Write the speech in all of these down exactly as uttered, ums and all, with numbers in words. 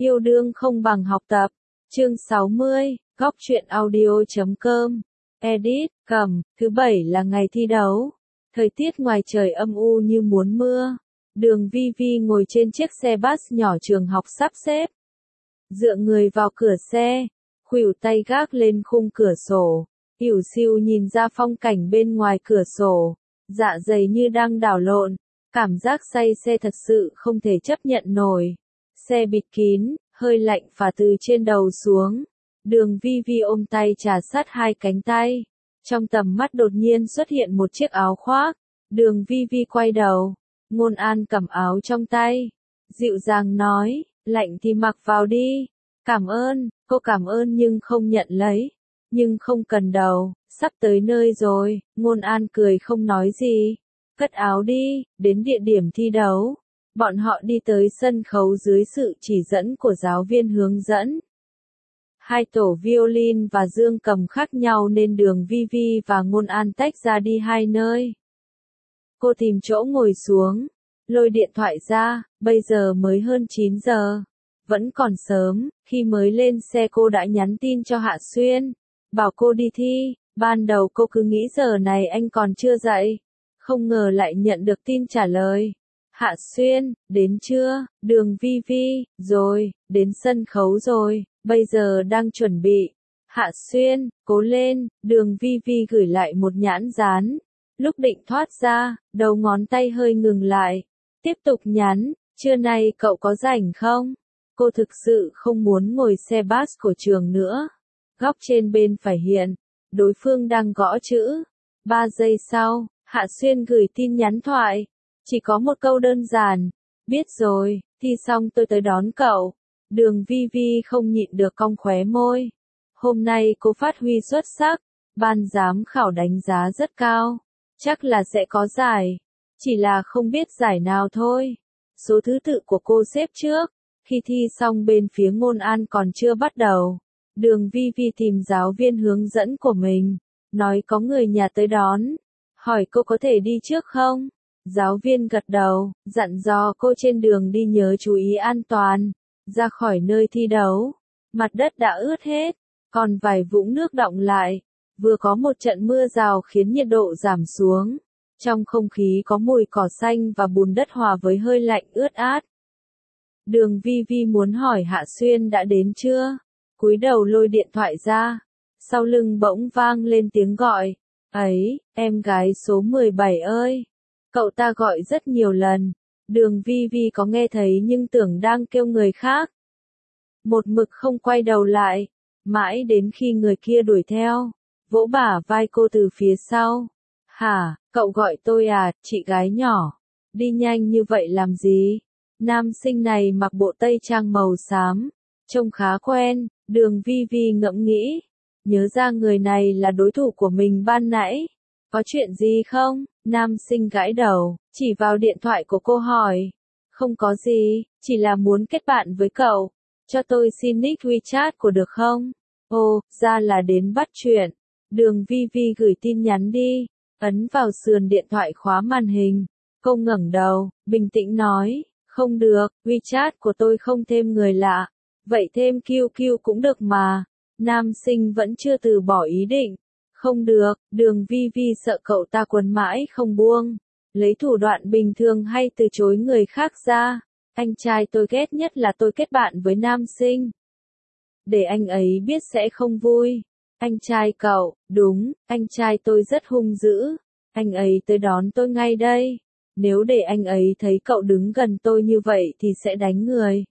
Yêu đương không bằng học tập. Chương sáu mươi, góc truyện audio chấm com. Edit, cầm, thứ bảy là ngày thi đấu. Thời tiết ngoài trời âm u như muốn mưa. Đường Vi Vi ngồi trên chiếc xe bus nhỏ trường học sắp xếp. Dựa người vào cửa xe, khuỷu tay gác lên khung cửa sổ. Ỉu xìu nhìn ra phong cảnh bên ngoài cửa sổ. Dạ dày như đang đảo lộn. Cảm giác say xe thật sự không thể chấp nhận nổi. Xe bịt kín, hơi lạnh phả từ trên đầu xuống. Đường Vi Vi ôm tay trà sát hai cánh tay. Trong tầm mắt đột nhiên xuất hiện một chiếc áo khoác. Đường Vi Vi quay đầu. Ngôn An cầm áo trong tay. Dịu dàng nói, lạnh thì mặc vào đi. Cảm ơn, cô cảm ơn nhưng không nhận lấy. Nhưng không cần đâu, sắp tới nơi rồi. Ngôn An cười không nói gì. Cất áo đi, đến địa điểm thi đấu. Bọn họ đi tới sân khấu dưới sự chỉ dẫn của giáo viên hướng dẫn. Hai tổ violin và dương cầm khác nhau nên Đường Vi Vi và Ngôn An tách ra đi hai nơi. Cô tìm chỗ ngồi xuống, lôi điện thoại ra, bây giờ mới hơn chín giờ. Vẫn còn sớm, khi mới lên xe cô đã nhắn tin cho Hạ Xuyên, bảo cô đi thi. Ban đầu cô cứ nghĩ giờ này anh còn chưa dậy, không ngờ lại nhận được tin trả lời. Hạ Xuyên, đến chưa? Đường Vi Vi, rồi, đến sân khấu rồi, bây giờ đang chuẩn bị. Hạ Xuyên, cố lên. Đường Vi Vi gửi lại một nhãn dán. Lúc định thoát ra, đầu ngón tay hơi ngừng lại. Tiếp tục nhắn, trưa nay cậu có rảnh không? Cô thực sự không muốn ngồi xe bus của trường nữa. Góc trên bên phải hiện, đối phương đang gõ chữ. Ba giây sau, Hạ Xuyên gửi tin nhắn thoại. Chỉ có một câu đơn giản. Biết rồi, thi xong tôi tới đón cậu. Đường Vi Vi không nhịn được cong khóe môi. Hôm nay cô phát huy xuất sắc. Ban giám khảo đánh giá rất cao. Chắc là sẽ có giải. Chỉ là không biết giải nào thôi. Số thứ tự của cô xếp trước. Khi thi xong bên phía Ngôn An còn chưa bắt đầu. Đường Vi Vi tìm giáo viên hướng dẫn của mình. Nói có người nhà tới đón. Hỏi cô có thể đi trước không? Giáo viên gật đầu, dặn dò cô trên đường đi nhớ chú ý an toàn. Ra khỏi nơi thi đấu, mặt đất đã ướt hết, còn vài vũng nước đọng lại. Vừa có một trận mưa rào khiến nhiệt độ giảm xuống. Trong không khí có mùi cỏ xanh và bùn đất hòa với hơi lạnh ướt át. Đường Vi Vi muốn hỏi Hạ Xuyên đã đến chưa? Cúi đầu lôi điện thoại ra. Sau lưng bỗng vang lên tiếng gọi. Ấy, em gái số mười bảy ơi! Cậu ta gọi rất nhiều lần. Đường Vi Vi có nghe thấy nhưng tưởng đang kêu người khác. Một mực không quay đầu lại. Mãi đến khi người kia đuổi theo. Vỗ bả vai cô từ phía sau. Hả, cậu gọi tôi à, chị gái nhỏ. Đi nhanh như vậy làm gì? Nam sinh này mặc bộ tây trang màu xám. Trông khá quen. Đường Vi Vi ngẫm nghĩ. Nhớ ra người này là đối thủ của mình ban nãy. Có chuyện gì không? Nam sinh gãi đầu, chỉ vào điện thoại của cô hỏi. Không có gì, chỉ là muốn kết bạn với cậu. Cho tôi xin nick WeChat của được không? Ồ, ra là đến bắt chuyện. Đường Vi Vi gửi tin nhắn đi. Ấn vào sườn điện thoại khóa màn hình. Cô ngẩng đầu, bình tĩnh nói. Không được, WeChat của tôi không thêm người lạ. Vậy thêm quy quy cũng được mà. Nam sinh vẫn chưa từ bỏ ý định. Không được, Đường Vi Vi sợ cậu ta quấn mãi không buông. Lấy thủ đoạn bình thường hay từ chối người khác ra. Anh trai tôi ghét nhất là tôi kết bạn với nam sinh. Để anh ấy biết sẽ không vui. Anh trai cậu, đúng, anh trai tôi rất hung dữ. Anh ấy tới đón tôi ngay đây. Nếu để anh ấy thấy cậu đứng gần tôi như vậy thì sẽ đánh người.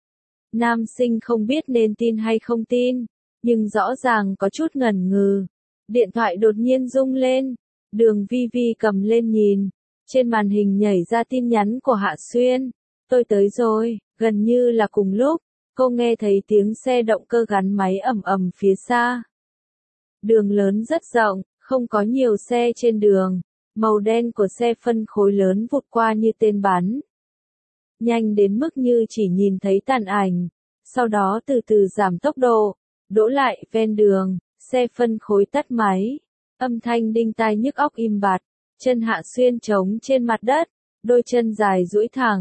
Nam sinh không biết nên tin hay không tin. Nhưng rõ ràng có chút ngần ngừ. Điện thoại đột nhiên rung lên. Đường Vi Vi cầm lên nhìn. Trên màn hình nhảy ra tin nhắn của Hạ Xuyên. Tôi tới rồi. Gần như là cùng lúc, cô nghe thấy tiếng xe động cơ gắn máy ầm ầm phía xa. Đường lớn rất rộng, không có nhiều xe trên đường. Màu đen của xe phân khối lớn vụt qua như tên bắn. Nhanh đến mức như chỉ nhìn thấy tàn ảnh. Sau đó từ từ giảm tốc độ. Đỗ lại ven đường. Xe phân khối tắt máy. Âm thanh đinh tai nhức óc im bặt. Chân Hạ Xuyên trống trên mặt đất. Đôi chân dài duỗi thẳng.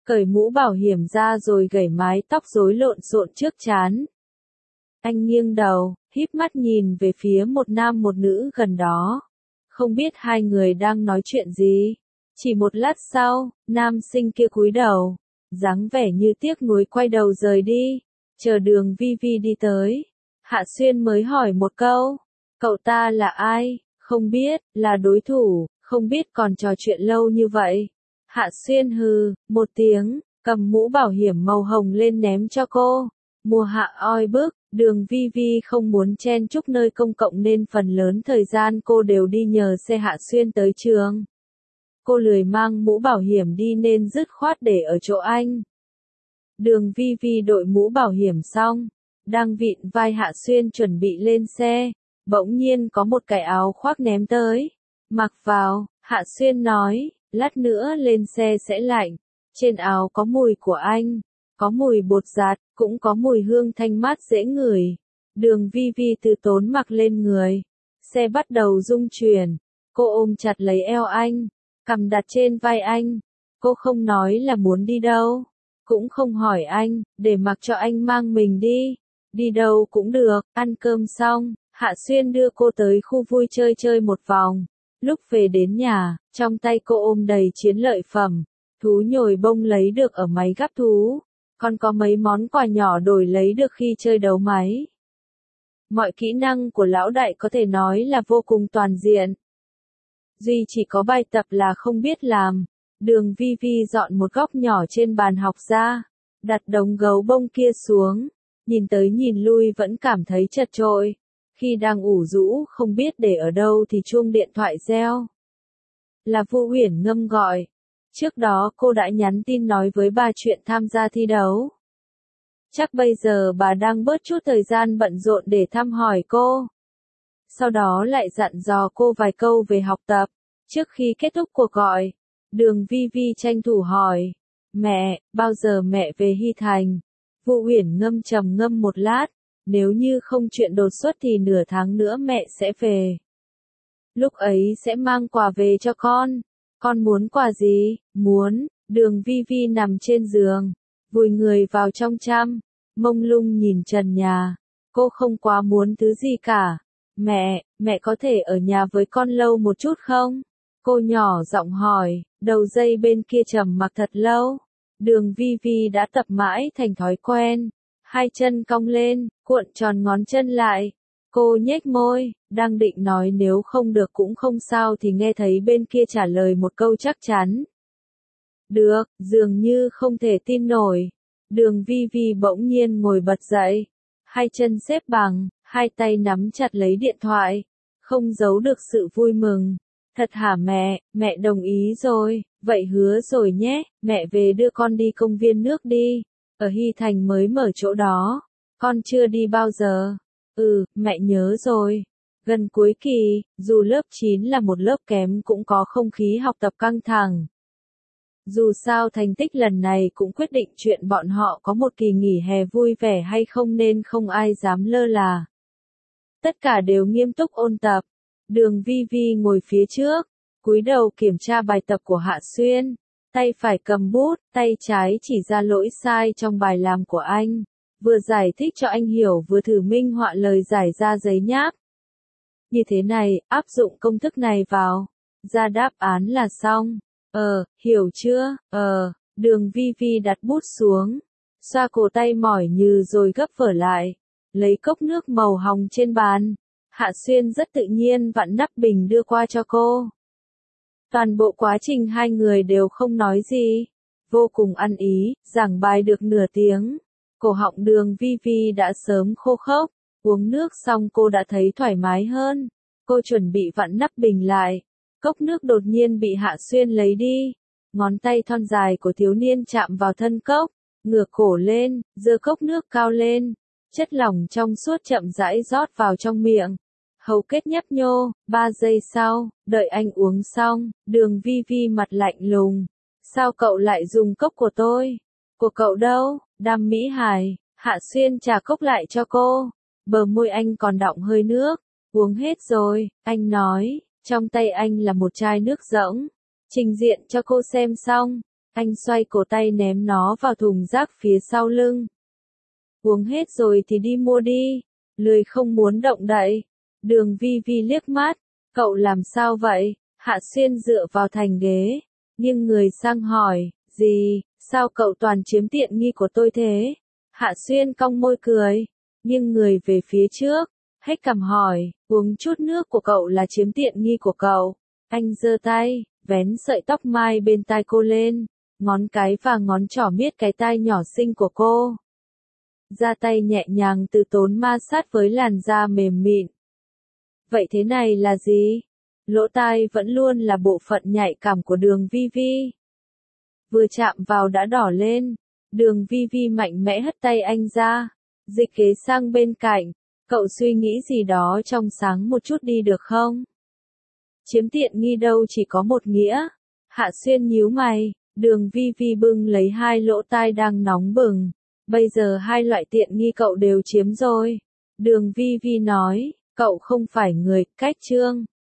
cởi mũ bảo hiểm ra rồi gẩy mái tóc rối lộn xộn trước trán. Anh nghiêng đầu, híp mắt nhìn về phía một nam một nữ gần đó. Không biết hai người đang nói chuyện gì. Chỉ một lát sau, nam sinh kia cúi đầu, dáng vẻ như tiếc nuối quay đầu rời đi. Chờ Đường Vi Vi đi tới, Hạ Xuyên mới hỏi một câu, cậu ta là ai? Không biết, là đối thủ, không biết còn trò chuyện lâu như vậy. Hạ Xuyên hừ, một tiếng, cầm mũ bảo hiểm màu hồng lên ném cho cô. Mùa hạ oi bức, Đường Vi Vi không muốn chen chúc nơi công cộng nên phần lớn thời gian cô đều đi nhờ xe Hạ Xuyên tới trường. Cô lười mang mũ bảo hiểm đi nên dứt khoát để ở chỗ anh. Đường Vi Vi đội mũ bảo hiểm xong, đang vịn vai Hạ Xuyên chuẩn bị lên xe, bỗng nhiên có một cái áo khoác ném tới. Mặc vào, Hạ Xuyên nói, lát nữa lên xe sẽ lạnh. Trên áo có mùi của anh, có mùi bột giặt, cũng có mùi hương thanh mát dễ ngửi. Đường Vi Vi từ tốn mặc lên người. Xe bắt đầu rung chuyển. Cô ôm chặt lấy eo anh, cằm đặt trên vai anh. Cô không nói là muốn đi đâu, cũng không hỏi anh, để mặc cho anh mang mình đi. Đi đâu cũng được. Ăn cơm xong, Hạ Xuyên đưa cô tới khu vui chơi chơi một vòng. Lúc về đến nhà, trong tay cô ôm đầy chiến lợi phẩm. Thú nhồi bông lấy được ở máy gắp thú. Còn có mấy món quà nhỏ đổi lấy được khi chơi đấu máy. Mọi kỹ năng của lão đại có thể nói là vô cùng toàn diện. Duy chỉ có bài tập là không biết làm. Đường Vi Vi dọn một góc nhỏ trên bàn học ra, đặt đống gấu bông kia xuống, nhìn tới nhìn lui vẫn cảm thấy chật chội. Khi đang ủ rũ không biết để ở đâu thì chuông điện thoại reo. Là Vu Uyển Ngâm gọi. Trước đó cô đã nhắn tin nói với bà chuyện tham gia thi đấu. Chắc bây giờ bà đang bớt chút thời gian bận rộn để thăm hỏi cô. Sau đó lại dặn dò cô vài câu về học tập. Trước khi kết thúc cuộc gọi, Đường Vi Vi tranh thủ hỏi, mẹ, bao giờ mẹ về Hy Thành? Vu Uyển Ngâm trầm ngâm một lát, nếu như không chuyện đột xuất thì nửa tháng nữa mẹ sẽ về. Lúc ấy sẽ mang quà về cho con. Con muốn quà gì? Muốn. Đường Vi Vi nằm trên giường, vùi người vào trong chăn, mông lung nhìn trần nhà. Cô không quá muốn thứ gì cả. Mẹ, mẹ có thể ở nhà với con lâu một chút không? Cô nhỏ giọng hỏi, đầu dây bên kia trầm mặc thật lâu. Đường Vi Vi đã tập mãi thành thói quen. Hai chân cong lên, cuộn tròn ngón chân lại. Cô nhếch môi, đang định nói nếu không được cũng không sao thì nghe thấy bên kia trả lời một câu chắc chắn. Được, dường như không thể tin nổi. Đường Vi Vi bỗng nhiên ngồi bật dậy. Hai chân xếp bằng, hai tay nắm chặt lấy điện thoại. Không giấu được sự vui mừng. Thật hả mẹ, mẹ đồng ý rồi, vậy hứa rồi nhé, mẹ về đưa con đi công viên nước đi. Ở Hy Thành mới mở chỗ đó. Con chưa đi bao giờ. Ừ, mẹ nhớ rồi. Gần cuối kỳ, dù lớp chín là một lớp kém cũng có không khí học tập căng thẳng. Dù sao thành tích lần này cũng quyết định chuyện bọn họ có một kỳ nghỉ hè vui vẻ hay không nên không ai dám lơ là. Tất cả đều nghiêm túc ôn tập. Đường Vi Vi ngồi phía trước, cúi đầu kiểm tra bài tập của Hạ Xuyên. Tay phải cầm bút, tay trái chỉ ra lỗi sai trong bài làm của anh. Vừa giải thích cho anh hiểu vừa thử minh họa lời giải ra giấy nháp. Như thế này, áp dụng công thức này vào. Ra đáp án là xong. Ờ, hiểu chưa? Ờ, Đường Vi Vi đặt bút xuống. Xoa cổ tay mỏi như rồi gấp vở lại. Lấy cốc nước màu hồng trên bàn. Hạ Xuyên rất tự nhiên vặn nắp bình đưa qua cho cô. Toàn bộ quá trình hai người đều không nói gì. Vô cùng ăn ý, giảng bài được nửa tiếng. Cổ họng Đường Vi Vi đã sớm khô khốc. Uống nước xong cô đã thấy thoải mái hơn. Cô chuẩn bị vặn nắp bình lại. Cốc nước đột nhiên bị Hạ Xuyên lấy đi. Ngón tay thon dài của thiếu niên chạm vào thân cốc. Ngửa cổ lên, giơ cốc nước cao lên. Chất lỏng trong suốt chậm rãi rót vào trong miệng. Hầu kết nhấp nhô, ba giây sau, đợi anh uống xong, Đường Vi Vi mặt lạnh lùng. Sao cậu lại dùng cốc của tôi? Của cậu đâu? Đam mỹ hài. Hạ Xuyên trà cốc lại cho cô. Bờ môi anh còn đọng hơi nước. Uống hết rồi, anh nói. Trong tay anh là một chai nước rỗng. Trình diện cho cô xem xong. Anh xoay cổ tay ném nó vào thùng rác phía sau lưng. Uống hết rồi thì đi mua đi. Lười không muốn động đậy. Đường Vi Vi liếc mắt. Cậu làm sao vậy? Hạ Xuyên dựa vào thành ghế. Nhưng người sang hỏi. Gì? Sao cậu toàn chiếm tiện nghi của tôi thế? Hạ Xuyên cong môi cười. Nhưng người về phía trước. Hết cằm hỏi. Uống chút nước của cậu là chiếm tiện nghi của cậu. Anh giơ tay. Vén sợi tóc mai bên tai cô lên. Ngón cái và ngón trỏ miết cái tai nhỏ xinh của cô. Ra tay nhẹ nhàng từ tốn ma sát với làn da mềm mịn. Vậy thế này là gì? Lỗ tai vẫn luôn là bộ phận nhạy cảm của đường Vi Vi. Vừa chạm vào đã đỏ lên. Đường Vi Vi mạnh mẽ hất tay anh ra. Dịch ghế sang bên cạnh. Cậu suy nghĩ gì đó trong sáng một chút đi được không? Chiếm tiện nghi đâu chỉ có một nghĩa. Hạ Xuyên nhíu mày. Đường Vi Vi bưng lấy hai lỗ tai đang nóng bừng. Bây giờ hai loại tiện nghi cậu đều chiếm rồi. Đường Vi Vi nói, cậu không phải người, cách trương.